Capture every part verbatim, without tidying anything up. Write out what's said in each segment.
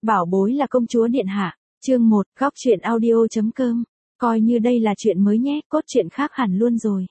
Bảo bối là công chúa điện hạ. Chương một, góc truyện audio.com. Coi như đây là chuyện mới nhé, cốt truyện khác hẳn luôn rồi.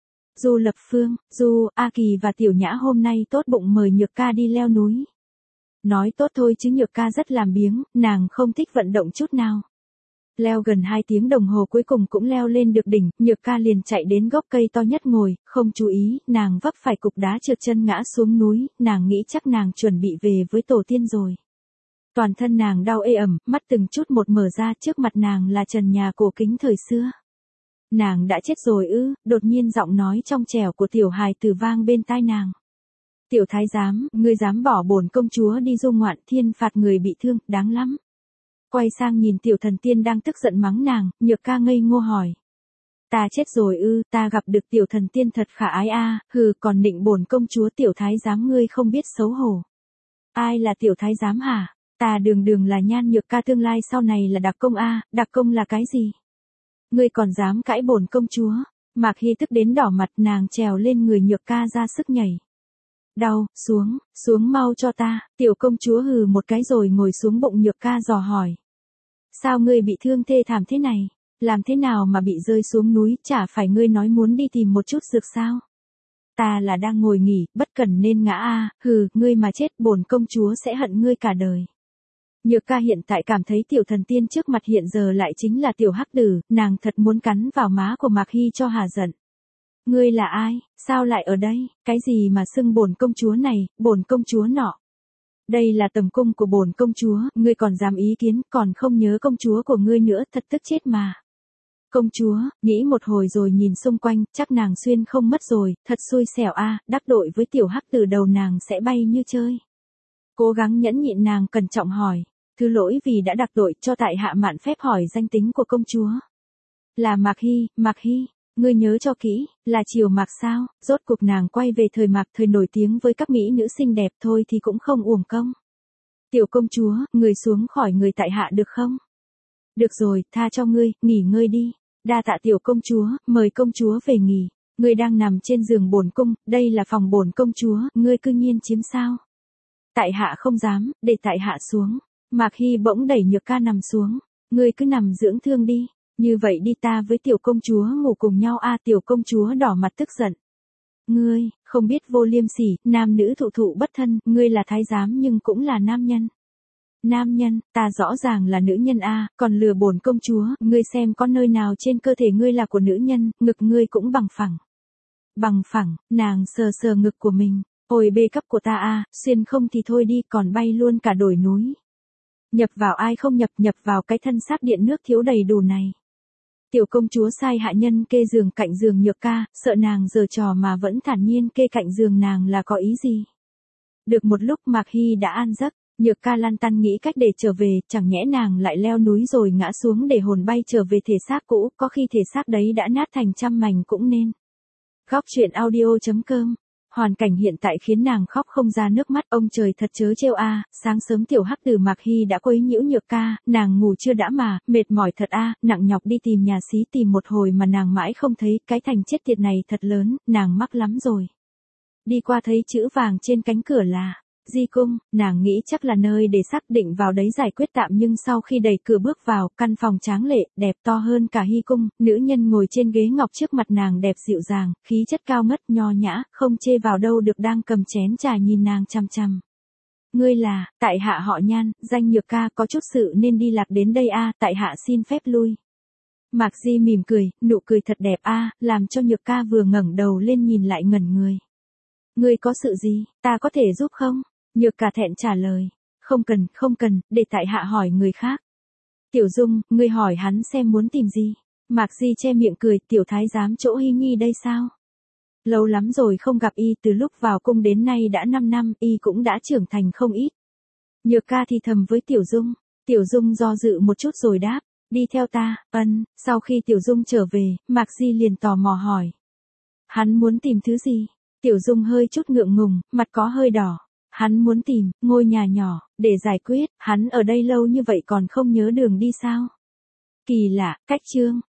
Du Lập Phương, Du, A Kỳ và Tiểu Nhã hôm nay tốt bụng mời Nhược Ca đi leo núi. Nói tốt thôi chứ Nhược Ca rất làm biếng, nàng không thích vận động chút nào. Leo gần hai tiếng đồng hồ cuối cùng cũng leo lên được đỉnh, Nhược Ca liền chạy đến gốc cây to nhất ngồi, không chú ý, nàng vấp phải cục đá trượt chân ngã xuống núi, nàng nghĩ chắc nàng chuẩn bị về với tổ tiên rồi. Toàn thân nàng đau ê ẩm, mắt từng chút một mở ra, trước mặt nàng là trần nhà cổ kính thời xưa. Nàng đã chết rồi ư? Đột nhiên giọng nói trong trẻo của tiểu hài tử vang bên tai nàng. Tiểu thái giám, ngươi dám bỏ bổn công chúa đi du ngoạn, thiên phạt người bị thương, đáng lắm. Quay sang nhìn tiểu thần tiên đang tức giận mắng nàng, Nhược Ca ngây ngô hỏi. Ta chết rồi ư? Ta gặp được tiểu thần tiên thật khả ái a, hừ, còn nịnh bổn công chúa, tiểu thái giám ngươi không biết xấu hổ. Ai là tiểu thái giám hả? Ta đường đường là Nhan Nhược Ca, tương lai sau này là đặc công a, đặc công là cái gì? Ngươi còn dám cãi bổn công chúa? Mạc Hy tức đến đỏ mặt, nàng trèo lên người Nhược Ca ra sức nhảy. Đau, xuống, xuống mau cho ta, tiểu công chúa hừ một cái rồi ngồi xuống bụng Nhược Ca dò hỏi. Sao ngươi bị thương thê thảm thế này? Làm thế nào mà bị rơi xuống núi, chả phải ngươi nói muốn đi tìm một chút dược sao? Ta là đang ngồi nghỉ, bất cẩn nên ngã a, hừ, ngươi mà chết bổn công chúa sẽ hận ngươi cả đời. Nhược Ca hiện tại cảm thấy tiểu thần tiên trước mặt hiện giờ lại chính là tiểu hắc tử, nàng thật muốn cắn vào má của Mạc Hy cho hà giận. Ngươi là ai, sao lại ở đây, cái gì mà xưng bổn công chúa này, bổn công chúa nọ. Đây là tầm cung của bổn công chúa, ngươi còn dám ý kiến, còn không nhớ công chúa của ngươi nữa, thật tức chết mà. Công chúa, nghĩ một hồi rồi nhìn xung quanh, chắc nàng xuyên không mất rồi, thật xui xẻo a, đắc đội với tiểu hắc tử đầu nàng sẽ bay như chơi. Cố gắng nhẫn nhịn nàng cẩn trọng hỏi. Thứ lỗi vì đã đặc đội, cho tại hạ mạn phép hỏi danh tính của công chúa. Là Mạc Hy, Mạc Hy, ngươi nhớ cho kỹ, là Triều Mạc sao? Rốt cuộc nàng quay về thời Mạc, thời nổi tiếng với các mỹ nữ xinh đẹp thôi thì cũng không uổng công. Tiểu công chúa, người xuống khỏi người tại hạ được không? Được rồi, tha cho ngươi, nghỉ ngơi đi. Đa tạ tiểu công chúa, mời công chúa về nghỉ. Ngươi đang nằm trên giường bổn cung, đây là phòng bổn công chúa, ngươi cư nhiên chiếm sao? Tại hạ không dám, để tại hạ xuống. Mạc Hy bỗng đẩy Nhược Ca nằm xuống. Ngươi cứ nằm dưỡng thương đi. Như vậy đi, ta với tiểu công chúa ngủ cùng nhau a. Tiểu công chúa đỏ mặt tức giận. Ngươi, không biết vô liêm sỉ, nam nữ thụ thụ bất thân, ngươi là thái giám nhưng cũng là nam nhân. Nam nhân, ta rõ ràng là nữ nhân a, còn lừa bổn công chúa, ngươi xem có nơi nào trên cơ thể ngươi là của nữ nhân, ngực ngươi cũng bằng phẳng. Bằng phẳng, nàng sờ sờ ngực của mình. Ôi bê cấp của ta a, xuyên không thì thôi đi, còn bay luôn cả đồi núi. Nhập vào ai không nhập, nhập vào cái thân xác điện nước thiếu đầy đủ này. Tiểu công chúa sai hạ nhân kê giường cạnh giường Nhược Ca, sợ nàng giở trò mà vẫn thản nhiên kê cạnh giường nàng là có ý gì. Được một lúc Mạc Hy đã an giấc, Nhược Ca lăn tăn nghĩ cách để trở về, chẳng nhẽ nàng lại leo núi rồi ngã xuống để hồn bay trở về thể xác cũ, có khi thể xác đấy đã nát thành trăm mảnh cũng nên. Góc truyện audio.com. Hoàn cảnh hiện tại khiến nàng khóc không ra nước mắt, ông trời thật chớ trêu a, sáng sớm tiểu hắc tử Mạc Hy đã quấy nhiễu Nhược Ca, nàng ngủ chưa đã mà, mệt mỏi thật a, nặng nhọc đi tìm nhà xí tìm một hồi mà nàng mãi không thấy, cái thành chết tiệt này thật lớn, nàng mắc lắm rồi. Đi qua thấy chữ vàng trên cánh cửa là Di Cung, nàng nghĩ chắc là nơi để xác định vào đấy giải quyết tạm, nhưng sau khi đẩy cửa bước vào, căn phòng tráng lệ, đẹp to hơn cả Hy Cung, nữ nhân ngồi trên ghế ngọc trước mặt nàng đẹp dịu dàng, khí chất cao ngất nho nhã, không chê vào đâu được, đang cầm chén trà nhìn nàng chăm chăm. Ngươi là, tại hạ họ Nhan, danh Nhược Ca, có chút sự nên đi lạc đến đây a, tại hạ xin phép lui. Mạc Di mỉm cười, nụ cười thật đẹp a, làm cho Nhược Ca vừa ngẩng đầu lên nhìn lại ngẩn người. Ngươi có sự gì, ta có thể giúp không? Nhược Ca thẹn trả lời. Không cần, không cần, để tại hạ hỏi người khác. Tiểu Dung, ngươi hỏi hắn xem muốn tìm gì. Mạc Di che miệng cười, tiểu thái giám chỗ Hy Nhi đây sao? Lâu lắm rồi không gặp y, từ lúc vào cung đến nay đã năm năm, y cũng đã trưởng thành không ít. Nhược Ca thì thầm với Tiểu Dung. Tiểu Dung do dự một chút rồi đáp, đi theo ta, ân. Sau khi Tiểu Dung trở về, Mạc Di liền tò mò hỏi. Hắn muốn tìm thứ gì? Tiểu Dung hơi chút ngượng ngùng, mặt có hơi đỏ. Hắn muốn tìm ngôi nhà nhỏ, để giải quyết, hắn ở đây lâu như vậy còn không nhớ đường đi sao? Kỳ lạ, cách chương.